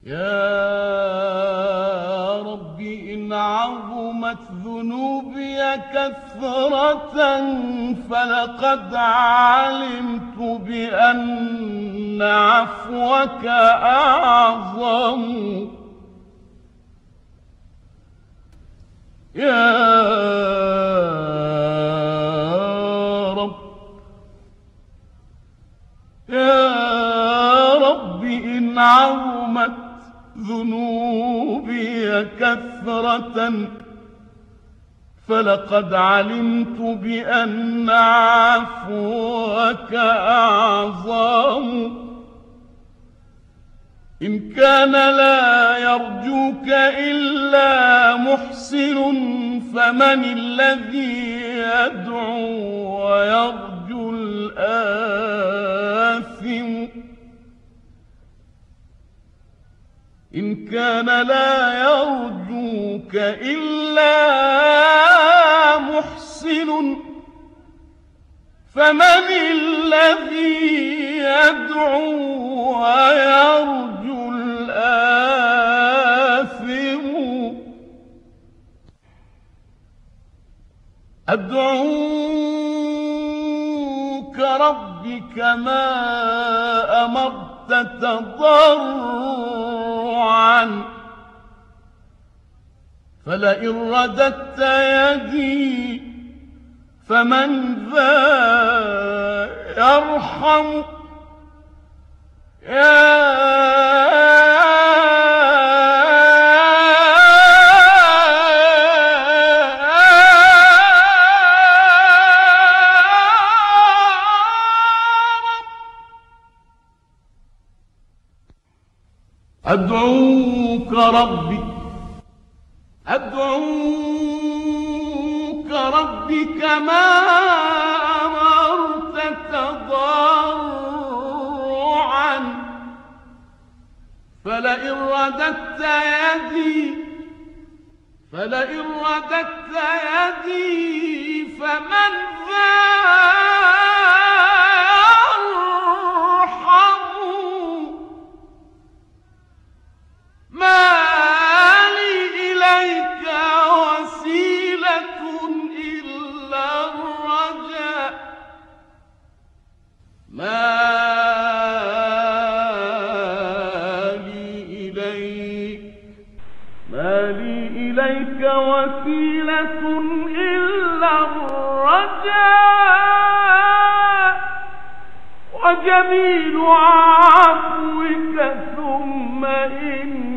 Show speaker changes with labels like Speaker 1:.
Speaker 1: يا رب إن عظمت ذنوبي كثرة فلقد علمت بأن عفوك أعظم. يا رب إن عظمت ذنوبي كثرة فلقد علمت بأن عفوك أعظم. إن كان لا يرجوك إلا محسن فمن الذي يدعو ويرجو الآثم. إن كان لا يرجوك إلا محسن فمن الذي يدعو ويرجو الآثم. أدعوك ربي كما أمرت تضرعا فلئن رددت يدي فمن ذا يرحم. أدعوك ربي كما أمرت تضرعا فلئن رددت يدي فمن ذا يرحم. ما لي إليك وسيلة إلا الرجاء. ما لي إليك وسيلة إلا الرجاء وجميل عفوك ثم إن